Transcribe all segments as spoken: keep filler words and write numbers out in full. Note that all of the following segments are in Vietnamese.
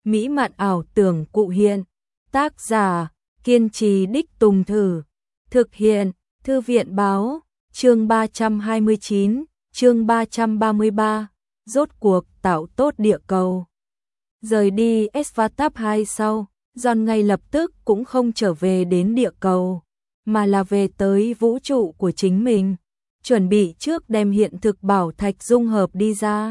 mỹ mạn ảo tưởng cụ hiện. Tác giả, kiên trì đích tùng thử. Thực hiện, Thư viện Báo, chương ba trăm hai mươi chín, chương ba trăm ba mươi ba, rốt cuộc tạo tốt địa cầu. Rời đi Svartalf hai sau, John ngay lập tức cũng không trở về đến địa cầu, mà là về tới vũ trụ của chính mình, chuẩn bị trước đem hiện thực bảo thạch dung hợp đi ra.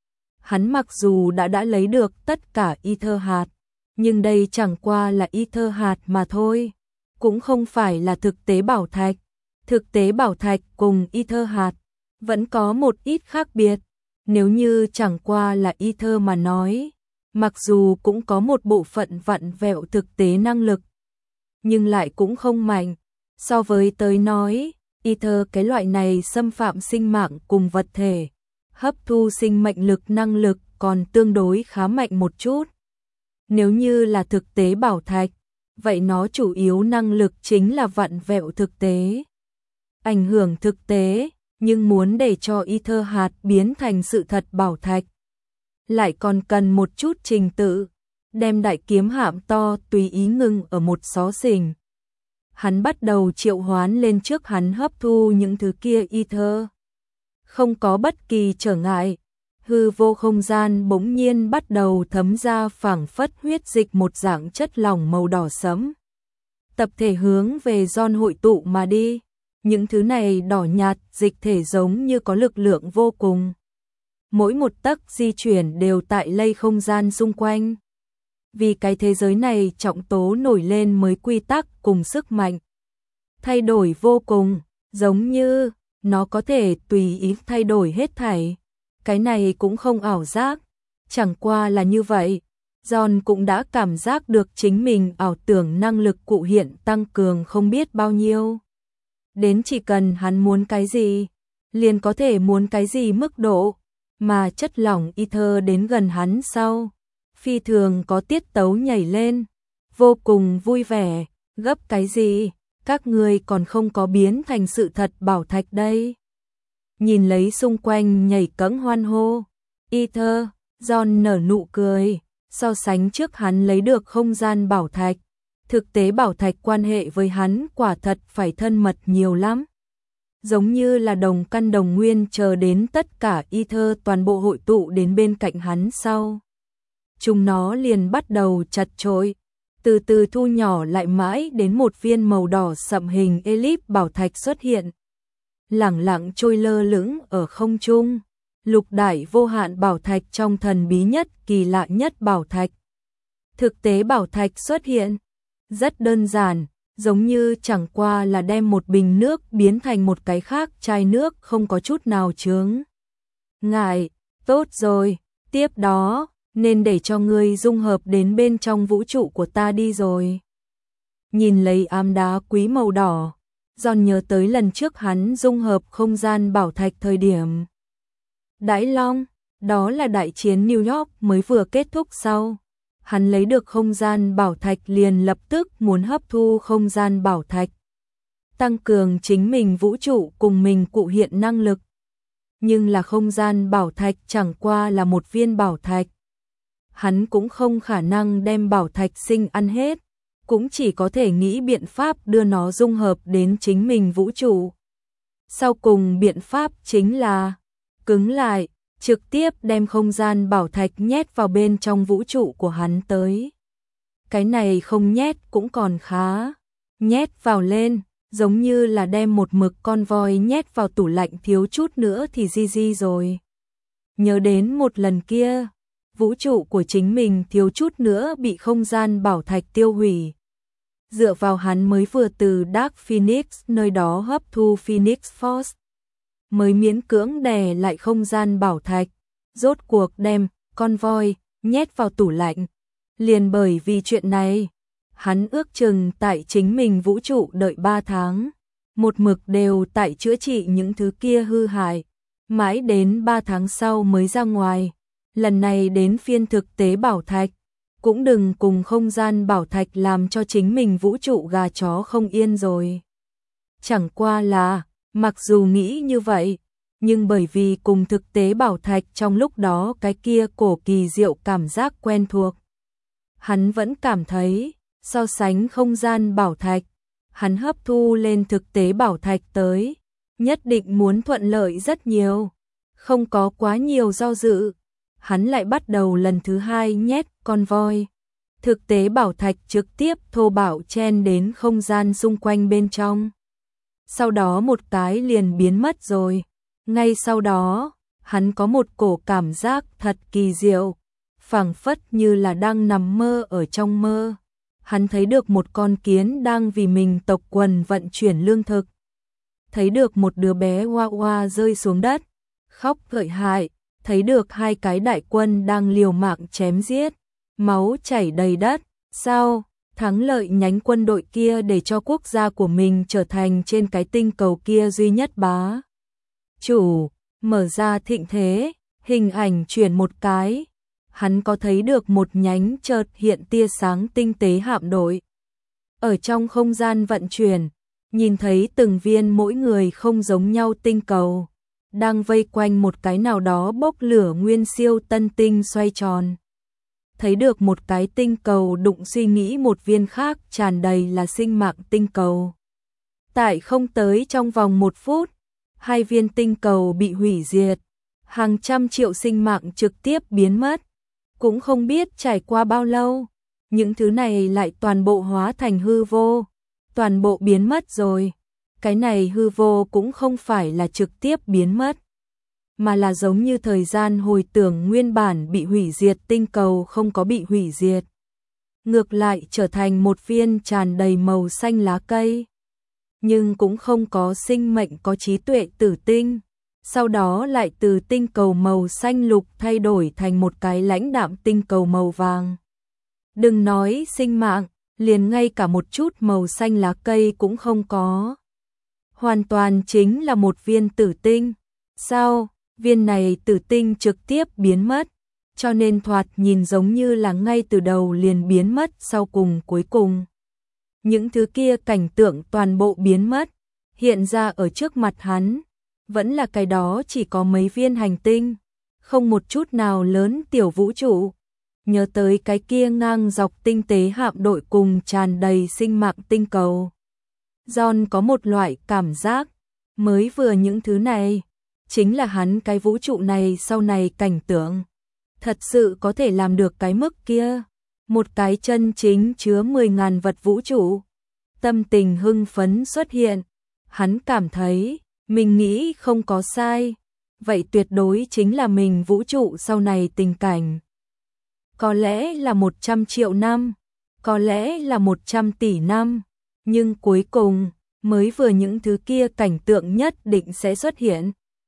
Hắn mặc dù đã đã lấy được tất cả Ether hạt, nhưng đây chẳng qua là Ether hạt mà thôi, cũng không phải là thực tế bảo thạch. Thực tế bảo thạch cùng Ether hạt vẫn có một ít khác biệt. Nếu như chẳng qua là Ether mà nói, mặc dù cũng có một bộ phận vặn vẹo thực tế năng lực, nhưng lại cũng không mạnh. So với tới nói, Ether cái loại này xâm phạm sinh mạng cùng vật thể, hấp thu sinh mệnh lực năng lực còn tương đối khá mạnh một chút. Nếu như là thực tế bảo thạch, vậy nó chủ yếu năng lực chính là vặn vẹo thực tế, ảnh hưởng thực tế, nhưng muốn để cho Ether hạt biến thành sự thật bảo thạch, lại còn cần một chút trình tự, đem đại kiếm hạm to tùy ý ngưng ở một xó xỉnh. Hắn bắt đầu triệu hoán lên trước hắn hấp thu những thứ kia Ether. Không có bất kỳ trở ngại, hư vô không gian bỗng nhiên bắt đầu thấm ra phảng phất huyết dịch một dạng chất lỏng màu đỏ sẫm. Tập thể hướng về John hội tụ mà đi. Những thứ này đỏ nhạt dịch thể giống như có lực lượng vô cùng. Mỗi một tấc di chuyển đều tại lây không gian xung quanh. Vì cái thế giới này trọng tố nổi lên mới quy tắc cùng sức mạnh. Thay đổi vô cùng, giống như nó có thể tùy ý thay đổi hết thảy. Cái này cũng không ảo giác, chẳng qua là như vậy. John cũng đã cảm giác được chính mình ảo tưởng năng lực cụ hiện tăng cường không biết bao nhiêu. Đến chỉ cần hắn muốn cái gì, liền có thể muốn cái gì mức độ, mà chất lỏng Ether đến gần hắn sau, phi thường có tiết tấu nhảy lên, vô cùng vui vẻ, gấp cái gì, các ngươi còn không có biến thành sự thật bảo thạch đây. Nhìn lấy xung quanh nhảy cẫng hoan hô, Ether, John nở nụ cười, so sánh trước hắn lấy được không gian bảo thạch. Thực tế bảo thạch quan hệ với hắn quả thật phải thân mật nhiều lắm. Giống như là đồng căn đồng nguyên chờ đến tất cả Ether toàn bộ hội tụ đến bên cạnh hắn sau. Chúng nó liền bắt đầu chật chội, từ từ thu nhỏ lại mãi đến một viên màu đỏ sậm hình elip bảo thạch xuất hiện. Lẳng lặng trôi lơ lửng ở không trung, lục đại vô hạn bảo thạch trong thần bí nhất kỳ lạ nhất bảo thạch. Thực tế bảo thạch xuất hiện. Rất đơn giản, giống như chẳng qua là đem một bình nước biến thành một cái khác chai nước không có chút nào chướng ngại. Tốt rồi, tiếp đó, nên để cho ngươi dung hợp đến bên trong vũ trụ của ta đi rồi. Nhìn lấy ám đá quý màu đỏ, John nhớ tới lần trước hắn dung hợp không gian bảo thạch thời điểm Đãi Long, đó là đại chiến New York mới vừa kết thúc sau. Hắn lấy được không gian bảo thạch liền lập tức muốn hấp thu không gian bảo thạch, tăng cường chính mình vũ trụ cùng mình cụ hiện năng lực. Nhưng là không gian bảo thạch chẳng qua là một viên bảo thạch. Hắn cũng không khả năng đem bảo thạch sinh ăn hết, cũng chỉ có thể nghĩ biện pháp đưa nó dung hợp đến chính mình vũ trụ. Sau cùng biện pháp chính là cứng lại, trực tiếp đem không gian bảo thạch nhét vào bên trong vũ trụ của hắn tới. Cái này không nhét cũng còn khá, nhét vào lên, giống như là đem một mực con voi nhét vào tủ lạnh thiếu chút nữa thì di di rồi. Nhớ đến một lần kia, vũ trụ của chính mình thiếu chút nữa bị không gian bảo thạch tiêu hủy. Dựa vào hắn mới vừa từ Dark Phoenix nơi đó hấp thu Phoenix Force, mới miễn cưỡng đè lại không gian bảo thạch, rốt cuộc đem con voi nhét vào tủ lạnh. Liền bởi vì chuyện này, hắn ước chừng tại chính mình vũ trụ đợi ba tháng, một mực đều tại chữa trị những thứ kia hư hại, mãi đến ba tháng sau mới ra ngoài. Lần này đến phiên thực tế bảo thạch, cũng đừng cùng không gian bảo thạch làm cho chính mình vũ trụ gà chó không yên rồi. Chẳng qua là, mặc dù nghĩ như vậy, nhưng bởi vì cùng thực tế bảo thạch trong lúc đó cái kia cổ kỳ diệu cảm giác quen thuộc, hắn vẫn cảm thấy, so sánh không gian bảo thạch, hắn hấp thu lên thực tế bảo thạch tới, nhất định muốn thuận lợi rất nhiều, không có quá nhiều do dự. Hắn lại bắt đầu lần thứ hai nhét con voi. Thực tế bảo thạch trực tiếp thô bạo chen đến không gian xung quanh bên trong. Sau đó một cái liền biến mất rồi. Ngay sau đó, hắn có một cổ cảm giác thật kỳ diệu, phảng phất như là đang nằm mơ ở trong mơ. Hắn thấy được một con kiến đang vì mình tộc quần vận chuyển lương thực. Thấy được một đứa bé hoa hoa rơi xuống đất, khóc lợi hại. Thấy được hai cái đại quân đang liều mạng chém giết, máu chảy đầy đất. Sao? Thắng lợi nhánh quân đội kia để cho quốc gia của mình trở thành trên cái tinh cầu kia duy nhất bá chủ, mở ra thịnh thế, hình ảnh chuyển một cái. Hắn có thấy được một nhánh chợt hiện tia sáng tinh tế hạm đội. Ở trong không gian vận chuyển, nhìn thấy từng viên mỗi người không giống nhau tinh cầu, đang vây quanh một cái nào đó bốc lửa nguyên siêu tân tinh xoay tròn. Thấy được một cái tinh cầu đụng suy nghĩ một viên khác tràn đầy là sinh mạng tinh cầu. Tại không tới trong vòng một phút, hai viên tinh cầu bị hủy diệt, hàng trăm triệu sinh mạng trực tiếp biến mất. Cũng không biết trải qua bao lâu, những thứ này lại toàn bộ hóa thành hư vô, toàn bộ biến mất rồi. Cái này hư vô cũng không phải là trực tiếp biến mất, mà là giống như thời gian hồi tưởng nguyên bản bị hủy diệt tinh cầu không có bị hủy diệt. Ngược lại trở thành một viên tràn đầy màu xanh lá cây, nhưng cũng không có sinh mệnh có trí tuệ tử tinh. Sau đó lại từ tinh cầu màu xanh lục thay đổi thành một cái lãnh đạm tinh cầu màu vàng. Đừng nói sinh mạng, liền ngay cả một chút màu xanh lá cây cũng không có. Hoàn toàn chính là một viên tử tinh. Sao? Viên này tử tinh trực tiếp biến mất, cho nên thoạt nhìn giống như là ngay từ đầu liền biến mất sau cùng cuối cùng. Những thứ kia cảnh tượng toàn bộ biến mất, hiện ra ở trước mặt hắn, vẫn là cái đó chỉ có mấy viên hành tinh, không một chút nào lớn tiểu vũ trụ. Nhớ tới cái kia ngang dọc tinh tế hạm đội cùng tràn đầy sinh mạng tinh cầu. John có một loại cảm giác, mới vừa những thứ này, chính là hắn cái vũ trụ này sau này cảnh tượng. Thật sự có thể làm được cái mức kia, một cái chân chính chứa mười ngàn vật vũ trụ. Tâm tình hưng phấn xuất hiện, hắn cảm thấy, mình nghĩ không có sai, vậy tuyệt đối chính là mình vũ trụ sau này tình cảnh. Có lẽ là một trăm triệu năm, có lẽ là một trăm tỷ năm, nhưng cuối cùng, mới vừa những thứ kia cảnh tượng nhất định sẽ xuất hiện.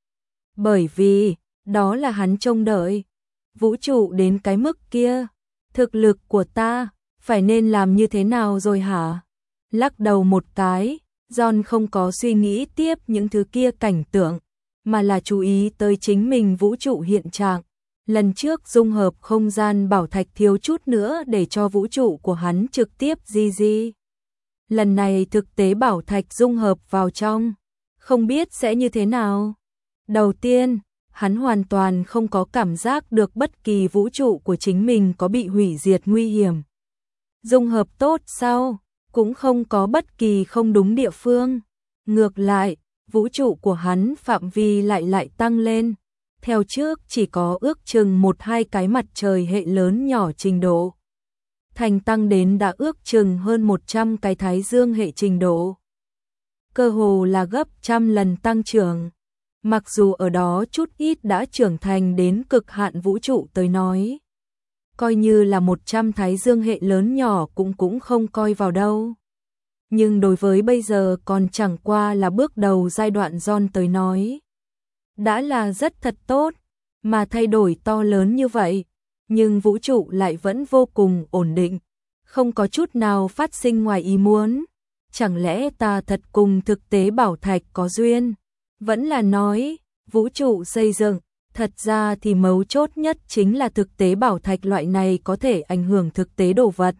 Bởi vì, đó là hắn trông đợi. Vũ trụ đến cái mức kia, thực lực của ta, phải nên làm như thế nào rồi hả? Lắc đầu một cái, John không có suy nghĩ tiếp những thứ kia cảnh tượng, mà là chú ý tới chính mình vũ trụ hiện trạng. Lần trước dung hợp không gian bảo thạch thiếu chút nữa để cho vũ trụ của hắn trực tiếp di di. Lần này thực tế bảo thạch dung hợp vào trong, không biết sẽ như thế nào. Đầu tiên, hắn hoàn toàn không có cảm giác được bất kỳ vũ trụ của chính mình có bị hủy diệt nguy hiểm. Dung hợp tốt sau, cũng không có bất kỳ không đúng địa phương. Ngược lại, vũ trụ của hắn phạm vi lại lại tăng lên. Theo trước chỉ có ước chừng một hai cái mặt trời hệ lớn nhỏ trình độ. Thành tăng đến đã ước chừng hơn một trăm cái thái dương hệ trình độ. Cơ hồ là gấp trăm lần tăng trưởng. Mặc dù ở đó chút ít đã trưởng thành đến cực hạn vũ trụ tới nói. Coi như là một trăm thái dương hệ lớn nhỏ cũng cũng không coi vào đâu. Nhưng đối với bây giờ còn chẳng qua là bước đầu giai đoạn John tới nói. Đã là rất thật tốt, mà thay đổi to lớn như vậy, nhưng vũ trụ lại vẫn vô cùng ổn định, không có chút nào phát sinh ngoài ý muốn. Chẳng lẽ ta thật cùng thực tế bảo thạch có duyên? Vẫn là nói, vũ trụ xây dựng, thật ra thì mấu chốt nhất chính là thực tế bảo thạch loại này có thể ảnh hưởng thực tế đồ vật.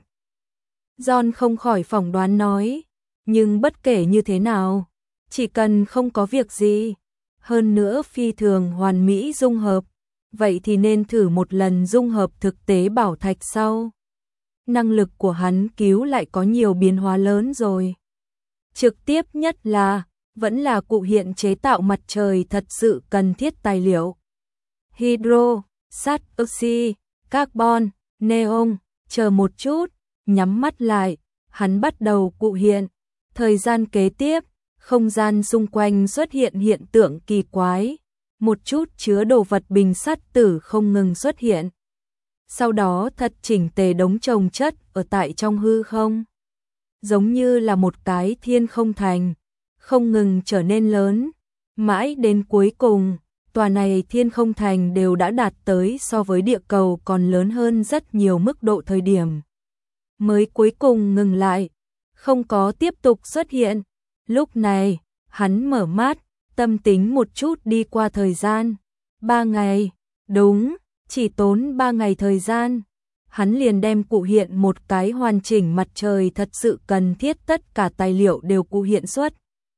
John không khỏi phỏng đoán nói, nhưng bất kể như thế nào, chỉ cần không có việc gì, hơn nữa phi thường hoàn mỹ dung hợp, vậy thì nên thử một lần dung hợp thực tế bảo thạch sau. năng lực của hắn cứu lại có nhiều biến hóa lớn rồi. Trực tiếp nhất là, vẫn là cụ hiện chế tạo mặt trời thật sự cần thiết tài liệu. Hydro, sắt, oxy, carbon, neon, chờ một chút, nhắm mắt lại, hắn bắt đầu cụ hiện. Thời gian kế tiếp, không gian xung quanh xuất hiện hiện tượng kỳ quái, một chút chứa đồ vật bình sắt tử không ngừng xuất hiện. Sau đó thật chỉnh tề đống chồng chất ở tại trong hư không. Giống như là một cái thiên không thành, không ngừng trở nên lớn, mãi đến cuối cùng, tòa này thiên không thành đều đã đạt tới so với địa cầu còn lớn hơn rất nhiều mức độ thời điểm. Mới cuối cùng ngừng lại, không có tiếp tục xuất hiện. Lúc này, hắn mở mắt, tâm tính một chút đi qua thời gian. Ba ngày, đúng, chỉ tốn ba ngày thời gian. Hắn liền đem cụ hiện một cái hoàn chỉnh mặt trời thật sự cần thiết, tất cả tài liệu đều cụ hiện xuất.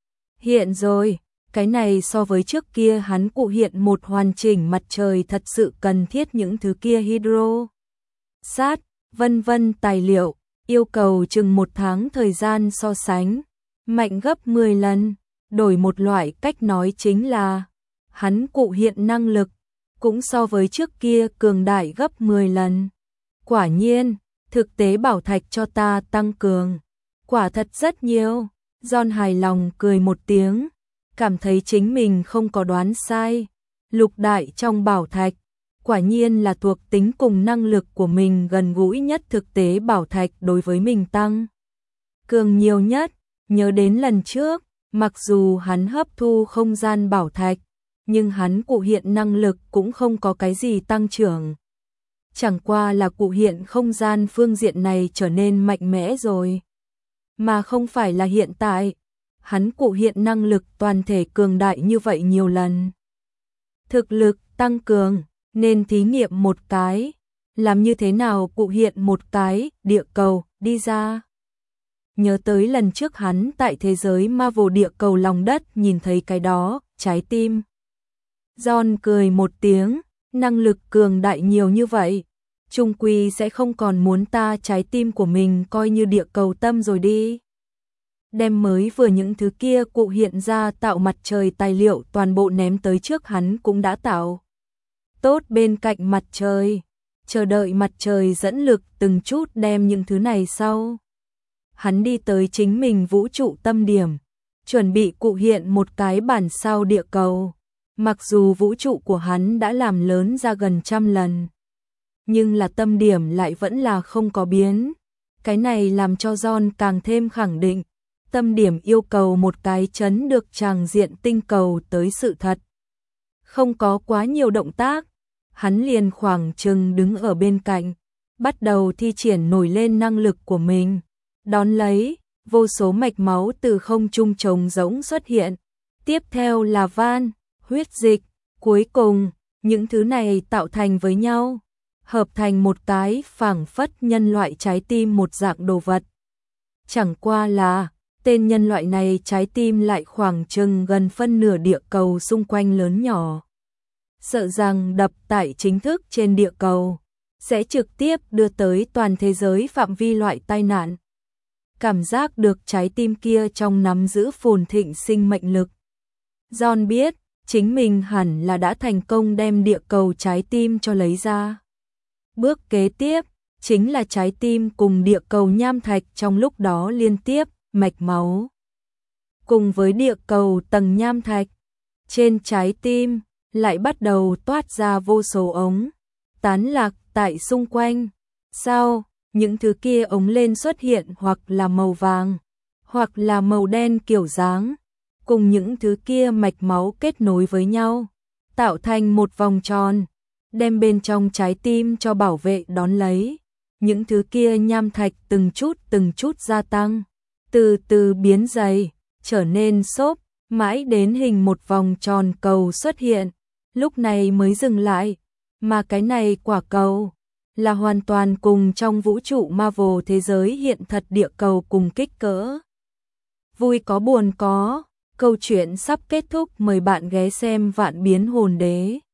Hiện rồi, cái này so với trước kia hắn cụ hiện một hoàn chỉnh mặt trời thật sự cần thiết những thứ kia hydro, sát, vân vân tài liệu, yêu cầu chừng một tháng thời gian so sánh, mạnh gấp mười lần, đổi một loại cách nói chính là, hắn cụ hiện năng lực, cũng so với trước kia cường đại gấp mười lần. Quả nhiên, thực tế bảo thạch cho ta tăng cường, quả thật rất nhiều. John hài lòng cười một tiếng, cảm thấy chính mình không có đoán sai. Lục đại trong bảo thạch, quả nhiên là thuộc tính cùng năng lực của mình gần gũi nhất, thực tế bảo thạch đối với mình tăng cường nhiều nhất. Nhớ đến lần trước, mặc dù hắn hấp thu không gian bảo thạch, nhưng hắn cụ hiện năng lực cũng không có cái gì tăng trưởng. Chẳng qua là cụ hiện không gian phương diện này trở nên mạnh mẽ rồi. Mà không phải là hiện tại, hắn cụ hiện năng lực toàn thể cường đại như vậy nhiều lần. Thực lực tăng cường, nên thí nghiệm một cái, làm như thế nào cụ hiện một cái địa cầu đi ra. Nhớ tới lần trước hắn tại thế giới Marvel địa cầu lòng đất nhìn thấy cái đó, trái tim. John cười một tiếng, năng lực cường đại nhiều như vậy, chung quy sẽ không còn muốn ta trái tim của mình coi như địa cầu tâm rồi đi. Đem mới vừa những thứ kia cụ hiện ra tạo mặt trời tài liệu toàn bộ ném tới trước hắn cũng đã tạo tốt bên cạnh mặt trời, chờ đợi mặt trời dẫn lực từng chút đem những thứ này sau. Hắn đi tới chính mình vũ trụ tâm điểm, chuẩn bị cụ hiện một cái bản sao địa cầu. Mặc dù vũ trụ của hắn đã làm lớn ra gần trăm lần, nhưng là tâm điểm lại vẫn là không có biến. Cái này làm cho John càng thêm khẳng định, tâm điểm yêu cầu một cái chấn được tràng diện tinh cầu tới sự thật. Không có quá nhiều động tác, hắn liền khoảng chừng đứng ở bên cạnh, bắt đầu thi triển nổi lên năng lực của mình. Đón lấy, vô số mạch máu từ không trung trống rỗng xuất hiện. Tiếp theo là van, huyết dịch, cuối cùng, những thứ này tạo thành với nhau, hợp thành một cái phảng phất nhân loại trái tim một dạng đồ vật. Chẳng qua là, tên nhân loại này trái tim lại khoảng chừng gần phân nửa địa cầu xung quanh lớn nhỏ. Sợ rằng đập tại chính thức trên địa cầu, sẽ trực tiếp đưa tới toàn thế giới phạm vi loại tai nạn. Cảm giác được trái tim kia trong nắm giữ phồn thịnh sinh mệnh lực. John biết, chính mình hẳn là đã thành công đem địa cầu trái tim cho lấy ra. Bước kế tiếp, chính là trái tim cùng địa cầu nham thạch trong lúc đó liên tiếp, mạch máu. Cùng với địa cầu tầng nham thạch, trên trái tim, lại bắt đầu toát ra vô số ống, tán lạc tại xung quanh. Sau, những thứ kia ống lên xuất hiện hoặc là màu vàng, hoặc là màu đen kiểu dáng, cùng những thứ kia mạch máu kết nối với nhau, tạo thành một vòng tròn, đem bên trong trái tim cho bảo vệ đón lấy. Những thứ kia nham thạch từng chút từng chút gia tăng, từ từ biến dày, trở nên xốp, mãi đến hình một vòng tròn cầu xuất hiện, lúc này mới dừng lại, mà cái này quả cầu là hoàn toàn cùng trong vũ trụ Marvel thế giới hiện thật địa cầu cùng kích cỡ. Vui có buồn có, câu chuyện sắp kết thúc, mời bạn ghé xem Vạn Biến Hồn Đế.